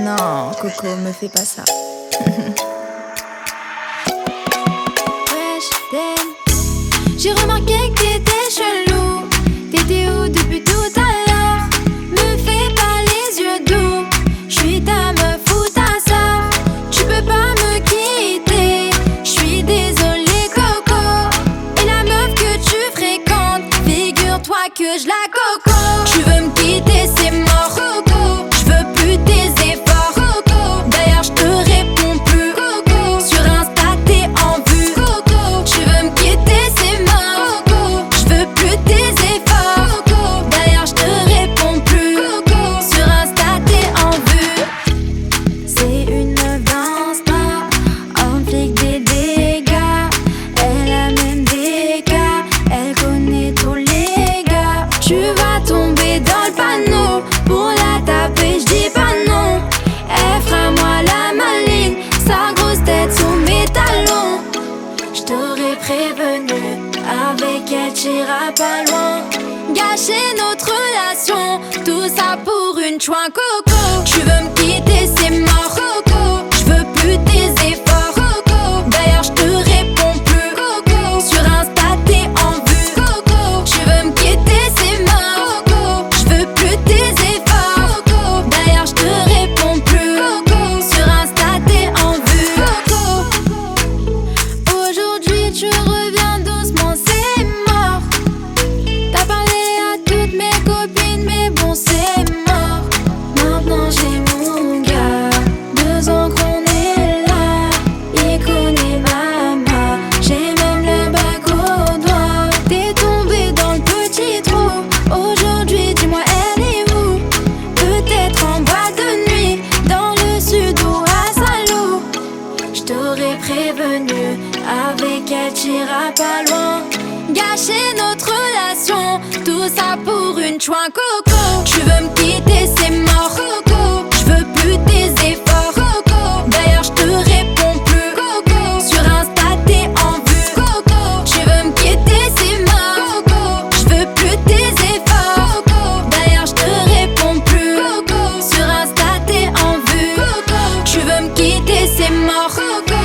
Non, Coco, me fais pas ça. Wesh, damn. J'ai remarqué que t'étais chelou. T'étais où depuis tout à l'heure? Me fais pas les yeux doux. J'suis ta meuf ou ta sœur. Tu peux pas me quitter. J'suis désolée, Coco. Et la meuf que tu fréquentes, figure-toi que je la coco. Tu veux me quitter, c'est mort, Coco. J'veux plus tes efforts, Coco. D'ailleurs, j'te réponds plus, Coco. Sur Insta, t'es en vue, Coco. Tu veux me quitter, c'est mort, Coco. J'veux plus tes efforts, Coco. D'ailleurs, j'te réponds plus, Coco. Sur Insta, t'es en vue. C'est une meuf d'Insta, en flic des dégâts. Elle a même des cas, elle connaît tous les gars. Tu vas tomber dans le panneau, pour la taper j'dis pas non. Elle fera moi la maligne, sa grosse tête sous mes talons. J't'aurais prévenu, avec elle t'iras pas loin. Gâcher notre relation, tout ça pour une chouin, Coco. Tu veux me quitter, c'est mort, Coco. J'veux plus tes efforts, Coco. D'ailleurs j'te réponds plus, Coco. Sur Insta t'es en vue, Coco. Tu veux me quitter, c'est mort, Coco. J'veux plus tes efforts, Coco. D'ailleurs j'te réponds plus, Coco. Sur Insta t'es en vue, Coco. Aujourd'hui tu reviens doucement, c'est mort. T'as parlé à toutes mes copines, mais bon c'est mort. Maintenant j'ai mon gars, 2 ans qu'on est là. Il connaît maman, j'ai même le bac au doigt. T'es tombé dans le petit trou, aujourd'hui dis-moi elle est où? Peut-être en boîte de nuit, dans le sud ou à Salou. J't'aurais prévenu, avec elle t'iras pas loin. Gâcher notre relation, tout ça pour une chouin, Coco. Tu veux me quitter, c'est mort, Coco. J'veux plus tes efforts, Coco. D'ailleurs j'te réponds plus, Coco. Sur Insta t'es en vue, Coco. Tu veux me quitter, c'est mort, Coco. J'veux plus tes efforts, Coco. D'ailleurs j'te réponds plus, Coco. Sur Insta t'es en vue, Coco. Tu veux me quitter, c'est mort, Coco.